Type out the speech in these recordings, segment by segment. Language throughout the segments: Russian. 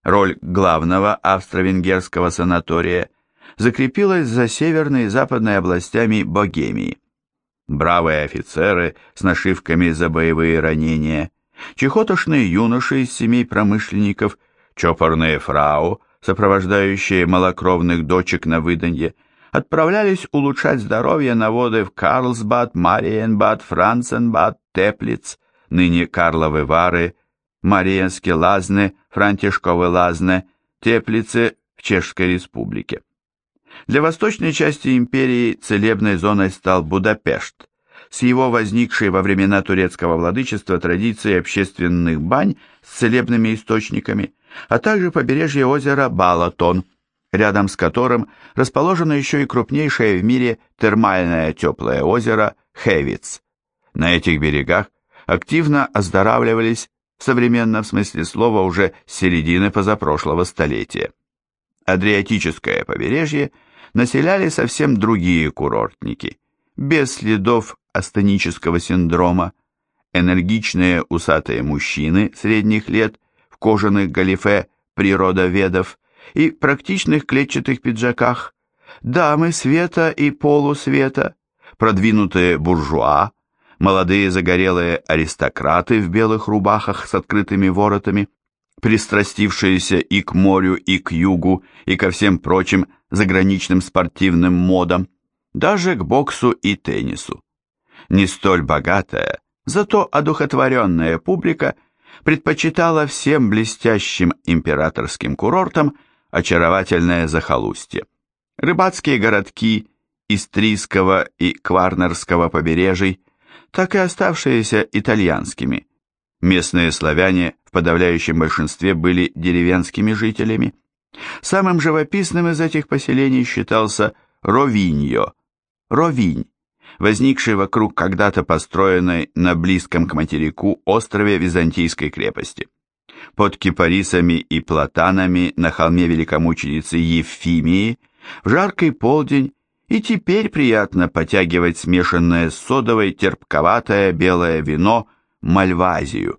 Роль главного австро-венгерского санатория закрепилась за северной и западной областями Богемии. Бравые офицеры с нашивками за боевые ранения, чехотошные юноши из семей промышленников, чопорные фрау, сопровождающие малокровных дочек на выданье, отправлялись улучшать здоровье на воды в Карлсбад, Мариенбад, Франценбад, Теплиц, ныне Карловы Вары, Мариенские Лазны, Франтишковы Лазны, Теплицы в Чешской Республике. Для восточной части империи целебной зоной стал Будапешт, с его возникшей во времена турецкого владычества традицией общественных бань с целебными источниками, а также побережье озера Балатон, рядом с которым расположено еще и крупнейшее в мире термальное теплое озеро Хевиц. На этих берегах активно оздоравливались, в современном смысле слова, уже с середины позапрошлого столетия. Адриатическое побережье населяли совсем другие курортники, без следов астенического синдрома, энергичные усатые мужчины средних лет в кожаных галифе природоведов и практичных клетчатых пиджаках, дамы света и полусвета, продвинутые буржуа, молодые загорелые аристократы в белых рубахах с открытыми воротами, пристрастившиеся и к морю, и к югу, и ко всем прочим заграничным спортивным модам, даже к боксу и теннису. Не столь богатая, зато одухотворенная публика предпочитала всем блестящим императорским курортам очаровательное захолустье. Рыбацкие городки Истрийского и Кварнерского побережий, так и оставшиеся итальянскими. Местные славяне в подавляющем большинстве были деревенскими жителями. Самым живописным из этих поселений считался Ровиньо, Ровинь, возникший вокруг когда-то построенной на близком к материку острове Византийской крепости. Под кипарисами и платанами на холме великомученицы Евфимии в жаркий полдень и теперь приятно потягивать смешанное с содовой терпковатое белое вино Мальвазию.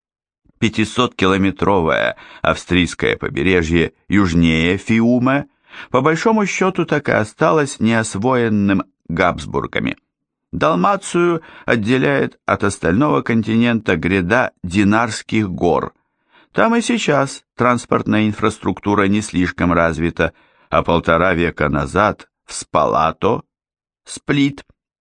500-километровое австрийское побережье южнее Фиуме по большому счету так и осталось неосвоенным Габсбургами. Далмацию отделяет от остального континента гряда Динарских гор. Там и сейчас транспортная инфраструктура не слишком развита, а 1,5 века назад в Спалато, Сплит,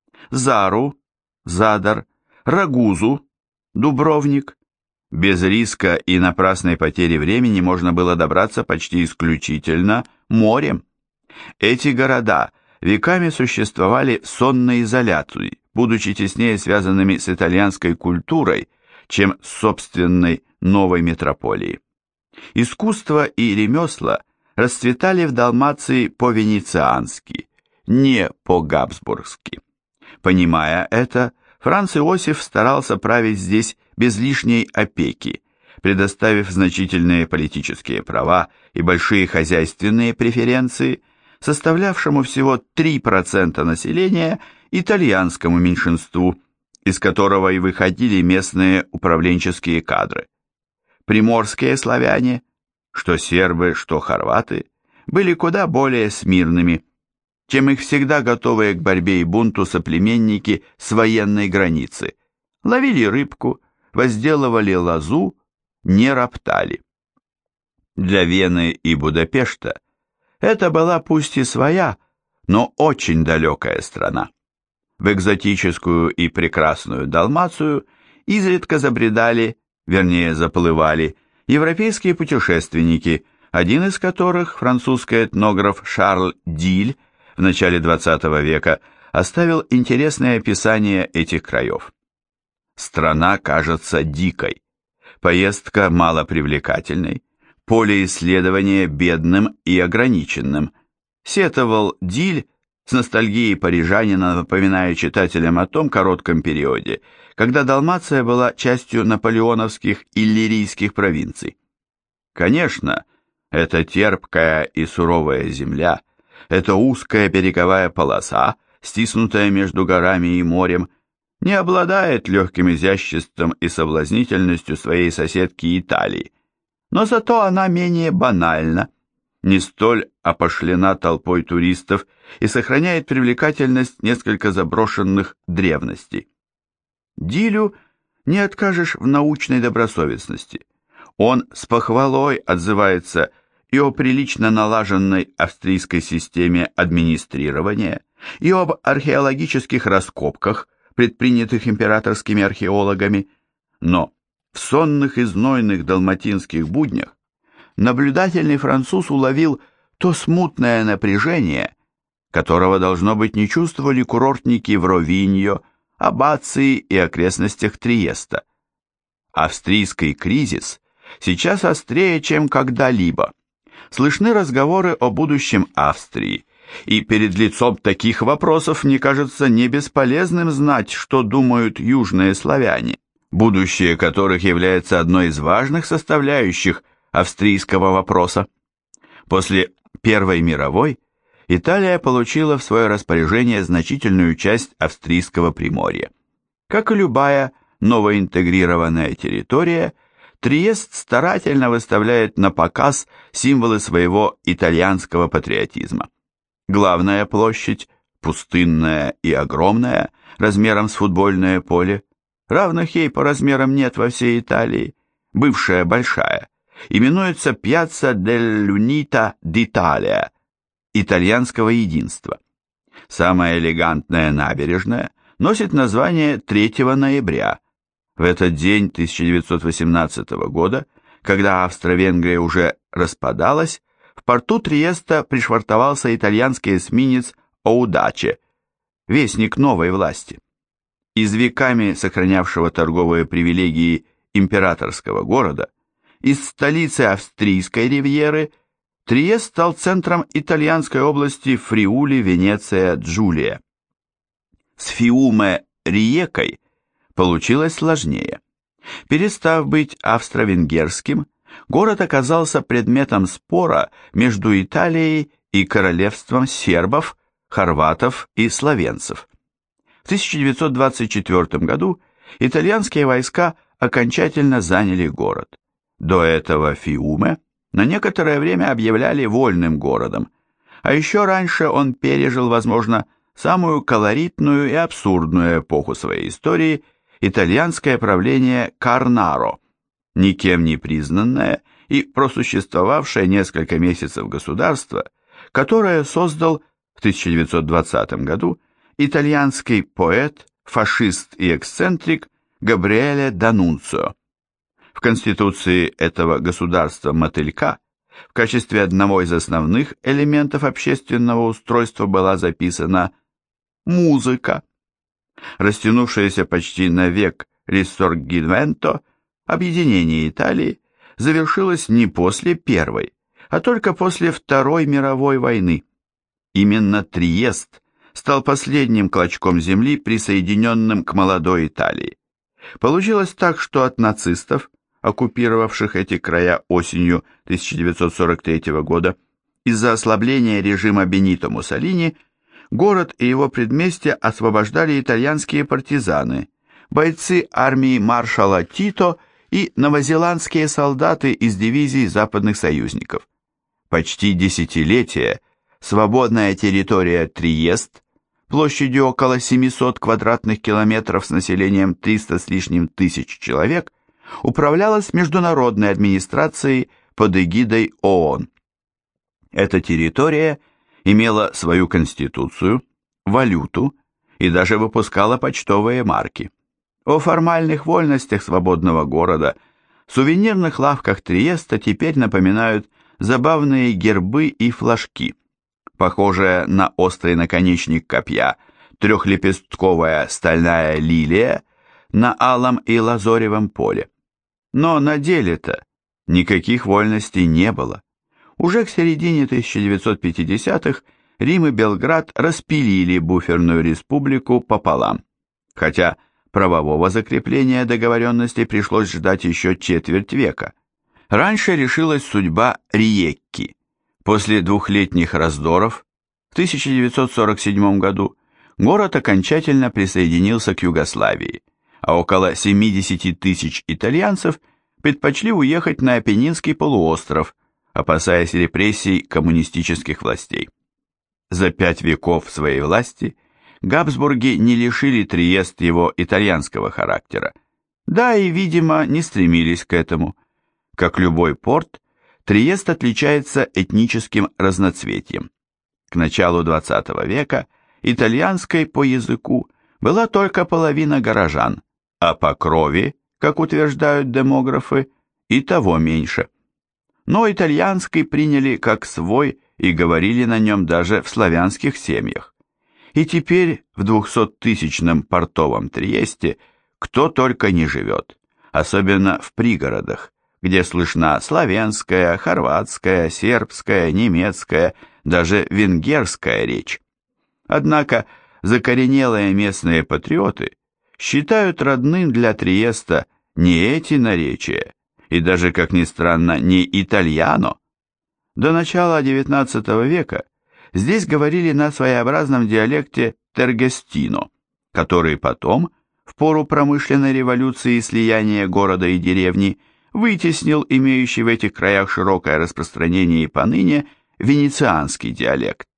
Зару, Задар, Рагузу, Дубровник. Без риска и напрасной потери времени можно было добраться почти исключительно морем. Эти города веками существовали в сонной изоляции, будучи теснее связанными с итальянской культурой, чем с собственной новой метрополией. Искусство и ремесла расцветали в Далмации по-венециански, не по-габсбургски. Понимая это, Франц Иосиф старался править здесь без лишней опеки, предоставив значительные политические права и большие хозяйственные преференции составлявшему всего 3% населения итальянскому меньшинству, из которого и выходили местные управленческие кадры. Приморские славяне, что сербы, что хорваты, были куда более смирными, чем их всегда готовые к борьбе и бунту соплеменники с военной границы, ловили рыбку, возделывали лозу, не роптали. Для Вены и Будапешта это была пусть и своя, но очень далекая страна. В экзотическую и прекрасную Далмацию изредка забредали, вернее заплывали, европейские путешественники, один из которых, французский этнограф Шарль Диль, в начале XX века оставил интересное описание этих краев. Страна кажется дикой, поездка малопривлекательной, поле исследования бедным и ограниченным, сетовал Диль, с ностальгией парижанина напоминая читателям о том коротком периоде, когда Далмация была частью наполеоновских иллирийских провинций. Конечно, это терпкая и суровая земля, эта узкая береговая полоса, стиснутая между горами и морем, не обладает легким изяществом и соблазнительностью своей соседки Италии, но зато она менее банальна, не столь опошлена толпой туристов и сохраняет привлекательность несколько заброшенных древностей. Дилю не откажешь в научной добросовестности. Он с похвалой отзывается и о прилично налаженной австрийской системе администрирования, и об археологических раскопках, предпринятых императорскими археологами, но в сонных и знойных далматинских буднях наблюдательный француз уловил то смутное напряжение, которого, должно быть, не чувствовали курортники в Ровиньо, Аббации и окрестностях Триеста. Австрийский кризис сейчас острее, чем когда-либо. Слышны разговоры о будущем Австрии, и перед лицом таких вопросов мне кажется не бесполезным знать, что думают южные славяне, будущее которых является одной из важных составляющих австрийского вопроса. После Первой мировой Италия получила в свое распоряжение значительную часть австрийского Приморья. Как и любая новоинтегрированная территория, Триест старательно выставляет на показ символы своего итальянского патриотизма. Главная площадь, пустынная и огромная, размером с футбольное поле, равных ей по размерам нет во всей Италии, бывшая большая, именуется Пьяцца дел'Unità d'Italia, итальянского единства. Самая элегантная набережная носит название 3 ноября. В этот день 1918 года, когда Австро-Венгрия уже распадалась, в порту Триеста пришвартовался итальянский эсминец «Оудаче», вестник новой власти. Из веками сохранявшего торговые привилегии императорского города, из столицы австрийской ривьеры Триест стал центром итальянской области Фриули, Венеция, Джулия. С Фиуме-Риекой получилось сложнее. Перестав быть австро-венгерским, город оказался предметом спора между Италией и королевством сербов, хорватов и словенцев. В 1924 году итальянские войска окончательно заняли город. До этого Фиуме на некоторое время объявляли вольным городом, а еще раньше он пережил, возможно, самую колоритную и абсурдную эпоху своей истории – итальянское правление Карнаро, никем не признанное и просуществовавшее несколько месяцев государство, которое создал в 1920 году итальянский поэт, фашист и эксцентрик Габриэле Данунцио. В конституции этого государства-мотылька в качестве одного из основных элементов общественного устройства была записана музыка. Растянувшееся почти на век Рисоргименто, объединение Италии, завершилось не после Первой, а только после Второй мировой войны. Именно Триест стал последним клочком земли, присоединенным к молодой Италии. Получилось так, что от нацистов, оккупировавших эти края осенью 1943 года, из-за ослабления режима Бенито Муссолини, город и его предместья освобождали итальянские партизаны, бойцы армии маршала Тито и новозеландские солдаты из дивизий западных союзников. Почти десятилетие свободная территория Триест, площадью около 700 квадратных километров с населением 300 с лишним тысяч человек, управлялась международной администрацией под эгидой ООН. Эта территория имела свою конституцию, валюту и даже выпускала почтовые марки. О формальных вольностях свободного города в сувенирных лавках Триеста теперь напоминают забавные гербы и флажки. Похожая на острый наконечник копья трехлепестковая стальная лилия на алом и лазоревом поле. Но на деле-то никаких вольностей не было. Уже к середине 1950-х Рим и Белград распилили буферную республику пополам, хотя правового закрепления договоренностей пришлось ждать еще четверть века. Раньше решилась судьба Риекки. После двухлетних раздоров в 1947 году город окончательно присоединился к Югославии, а около 70 тысяч итальянцев предпочли уехать на Апеннинский полуостров, опасаясь репрессий коммунистических властей. За 5 веков своей власти Габсбурги не лишили Триест его итальянского характера, да и, видимо, не стремились к этому. Как любой порт, Триест отличается этническим разноцветием. К началу XX века итальянской по языку была только половина горожан, а по крови, как утверждают демографы, и того меньше. Но итальянский приняли как свой и говорили на нем даже в славянских семьях. И теперь в 200-тысячном портовом Триесте кто только не живет, особенно в пригородах, где слышна славянская, хорватская, сербская, немецкая, даже венгерская речь. Однако закоренелые местные патриоты считают родным для Триеста не эти наречия, и даже, как ни странно, не итальяно. До начала XIX века здесь говорили на своеобразном диалекте тергестино, который потом, в пору промышленной революции и слияния города и деревни, вытеснил имеющий в этих краях широкое распространение и поныне венецианский диалект.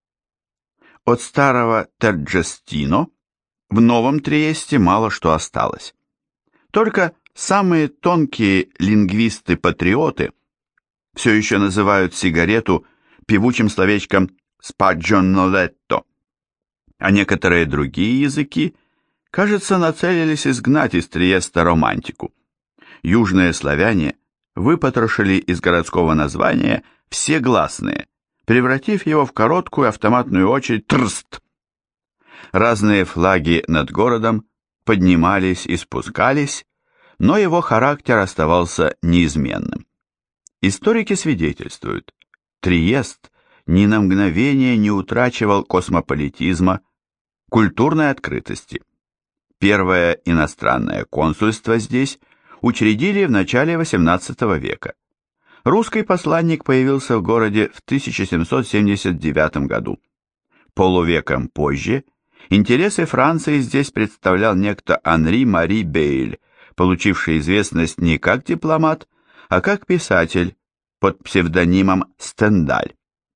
От старого тергестино в Новом Триесте мало что осталось. Только самые тонкие лингвисты-патриоты все еще называют сигарету певучим словечком «спаджоннолетто», а некоторые другие языки, кажется, нацелились изгнать из Триеста романтику. Южные славяне выпотрошили из городского названия все гласные, превратив его в короткую автоматную очередь «трст». Разные флаги над городом поднимались и спускались, но его характер оставался неизменным. Историки свидетельствуют, Триест ни на мгновение не утрачивал космополитизма, культурной открытости. Первое иностранное консульство здесь учредили в начале XVIII века. Русский посланник появился в городе в 1779 году. Полувеком позже интересы Франции здесь представлял некто Анри Мари Бейль, получивший известность не как дипломат, а как писатель под псевдонимом Стендаль.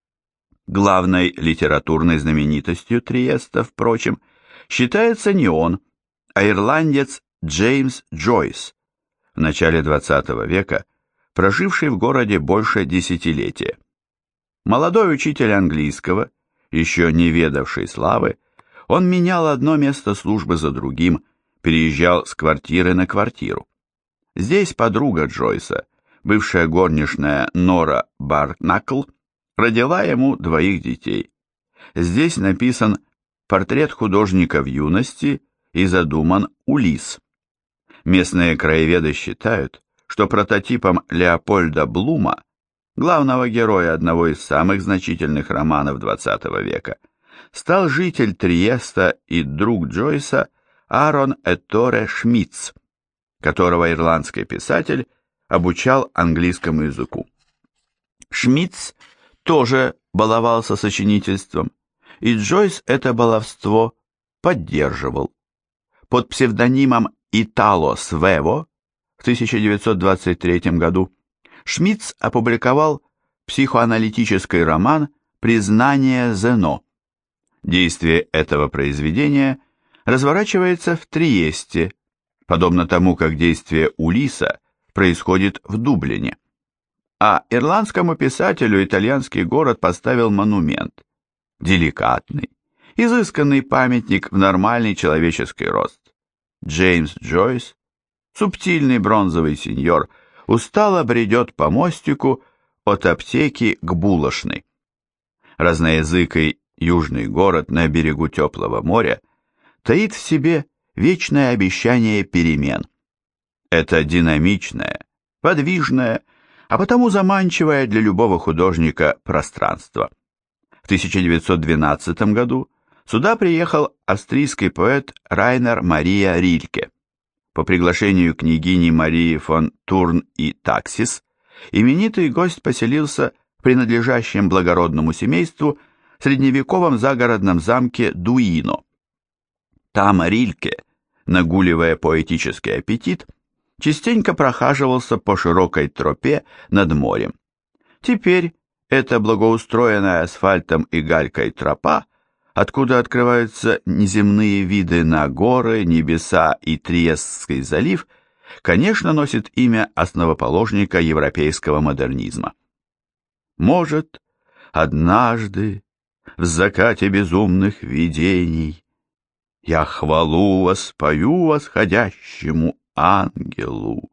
Главной литературной знаменитостью Триеста, впрочем, считается не он, а ирландец Джеймс Джойс, в начале XX века проживший в городе больше десятилетия. Молодой учитель английского, еще не ведавший славы, он менял одно место службы за другим, переезжал с квартиры на квартиру. Здесь подруга Джойса, бывшая горничная Нора Барнакл, родила ему 2 детей. Здесь написан портрет художника в юности и задуман Улисс. Местные краеведы считают, что прототипом Леопольда Блума, главного героя одного из самых значительных романов XX века, стал житель Триеста и друг Джойса Аарон Этторе Шмидц, которого ирландский писатель обучал английскому языку. Шмидц тоже баловался сочинительством, и Джойс это баловство поддерживал. Под псевдонимом Итало Свево в 1923 году Шмидц опубликовал психоаналитический роман «Признание Зено». Действие этого произведения разворачивается в Триесте, подобно тому, как действие Улисса происходит в Дублине. А ирландскому писателю итальянский город поставил монумент, деликатный, изысканный памятник в нормальный человеческий рост. Джеймс Джойс, субтильный бронзовый сеньор, устало бредет по мостику от аптеки к булочной. Разноязыкий южный город на берегу теплого моря таит в себе вечное обещание перемен. Это динамичное, подвижное, а потому заманчивое для любого художника пространство. В 1912 году сюда приехал австрийский поэт Райнер Мария Рильке. По приглашению княгини Марии фон Турн и Таксис именитый гость поселился в принадлежащем благородному семейству средневековом загородном замке Дуино. Там Рильке, нагуливая поэтический аппетит, частенько прохаживался по широкой тропе над морем. Теперь эта благоустроенная асфальтом и галькой тропа, откуда открываются неземные виды на горы, небеса и Триестский залив, конечно, носит имя основоположника европейского модернизма. Может, однажды, в закате безумных видений, я хвалу воспою восходящему ангелу,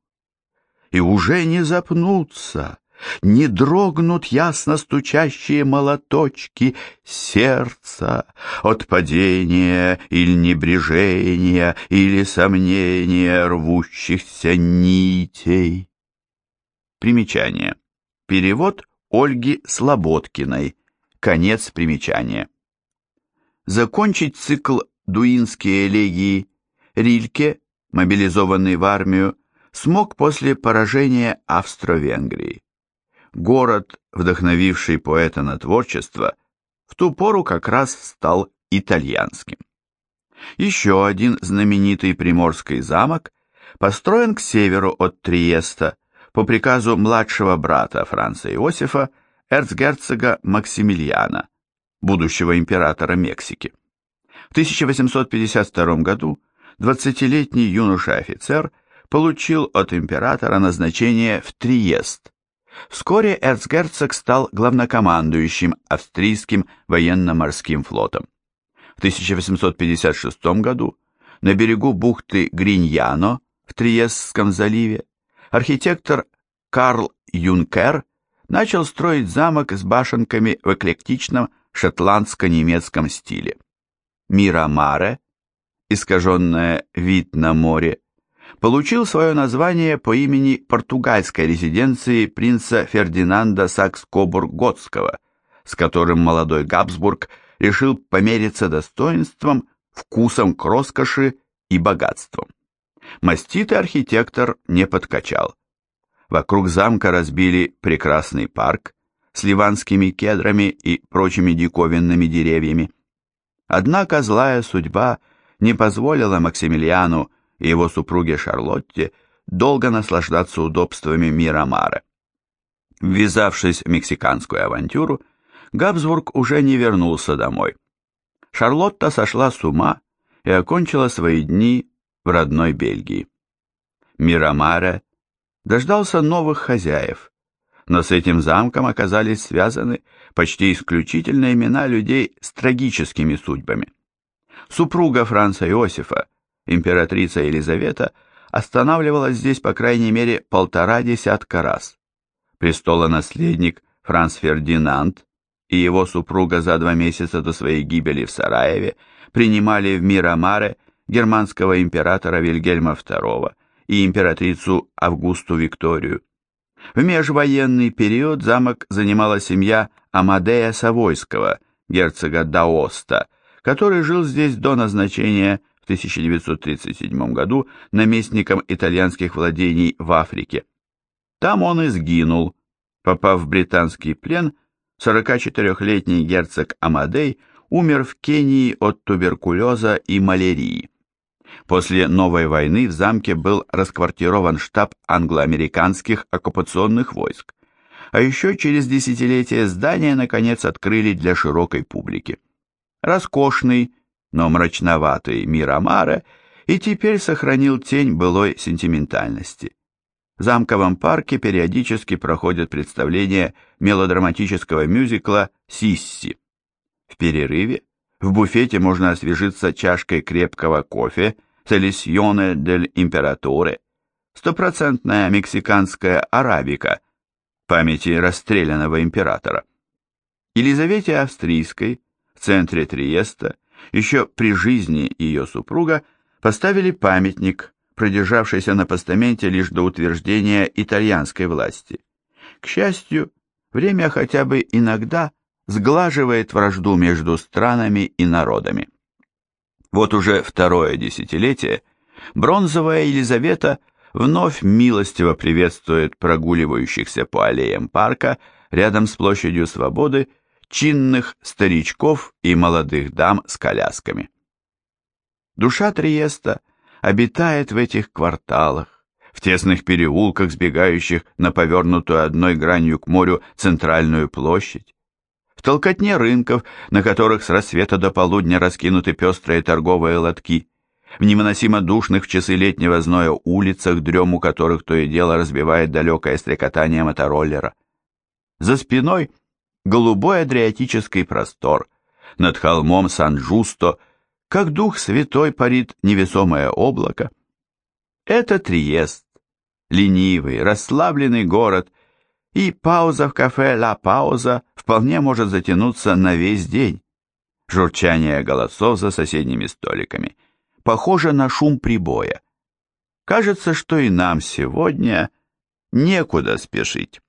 и уже не запнутся, не дрогнут ясно стучащие молоточки сердца от падения или небрежения или сомнения рвущихся нитей. Примечание. Перевод Ольги Слободкиной. Конец примечания. Закончить цикл «Дуинские элегии» Рильке, мобилизованный в армию, смог после поражения Австро-Венгрии. Город, вдохновивший поэта на творчество, в ту пору как раз стал итальянским. Еще один знаменитый приморский замок построен к северу от Триеста по приказу младшего брата Франца Иосифа, эрцгерцога Максимилиана, будущего императора Мексики. В 1852 году 20-летний юноша-офицер получил от императора назначение в Триест. Вскоре эрцгерцог стал главнокомандующим австрийским военно-морским флотом. В 1856 году на берегу бухты Гриньяно в Триестском заливе архитектор Карл Юнкер начал строить замок с башенками в эклектичном шотландско-немецком стиле. Мирамаре, искаженное «вид на море», получил свое название по имени португальской резиденции принца Фердинанда Сакс-Кобург-Готского, с которым молодой Габсбург решил помериться достоинством, вкусом к роскоши и богатством. Маститый архитектор не подкачал. Вокруг замка разбили прекрасный парк с ливанскими кедрами и прочими диковинными деревьями. Однако злая судьба не позволила Максимилиану и его супруге Шарлотте долго наслаждаться удобствами Мирамаре. Ввязавшись в мексиканскую авантюру, Габсбург уже не вернулся домой. Шарлотта сошла с ума и окончила свои дни в родной Бельгии. Мирамаре дождался новых хозяев, но с этим замком оказались связаны почти исключительно имена людей с трагическими судьбами. Супруга Франца Иосифа, императрица Елизавета, останавливалась здесь по крайней мере 1,5 десятка раз. Престолонаследник Франц Фердинанд и его супруга за 2 месяца до своей гибели в Сараеве принимали в Мирамаре германского императора Вильгельма II и императрицу Августу Викторию. В межвоенный период замок занимала семья Амадея Савойского, герцога d'Аоста, который жил здесь до назначения в 1937 году наместником итальянских владений в Африке. Там он и сгинул. Попав в британский плен, 44-летний герцог Амадей умер в Кении от туберкулеза и малярии. После новой войны в замке был расквартирован штаб англо-американских оккупационных войск, а еще через десятилетия здание наконец открыли для широкой публики. Роскошный, но мрачноватый Мирамаре и теперь сохранил тень былой сентиментальности. В замковом парке периодически проходят представления мелодраматического мюзикла «Сисси». В перерыве в буфете можно освежиться чашкой крепкого кофе «Селесьоне дель Императоре», стопроцентная мексиканская арабика, памяти расстрелянного императора. Елизавете Австрийской в центре Триеста еще при жизни ее супруга поставили памятник, продержавшийся на постаменте лишь до утверждения итальянской власти. К счастью, время хотя бы иногда сглаживает вражду между странами и народами. Вот уже 2-е десятилетие бронзовая Елизавета вновь милостиво приветствует прогуливающихся по аллеям парка рядом с площадью Свободы чинных старичков и молодых дам с колясками. Душа Триеста обитает в этих кварталах, в в тесных переулках, сбегающих на повернутую одной гранью к морю центральную площадь, в толкотне рынков, на которых с рассвета до полудня раскинуты пестрые торговые лотки, в невыносимо душных в часы летнего зноя улицах, дрему которых то и дело разбивает далекое стрекотание мотороллера. За спиной голубой адриатический простор, над холмом Сан-Джусто, как дух святой, парит невесомое облако. Это Триест, ленивый, расслабленный город, и пауза в кафе «Ла Пауза» вполне может затянуться на весь день. Журчание голосов за соседними столиками похоже на шум прибоя. Кажется, что и нам сегодня некуда спешить.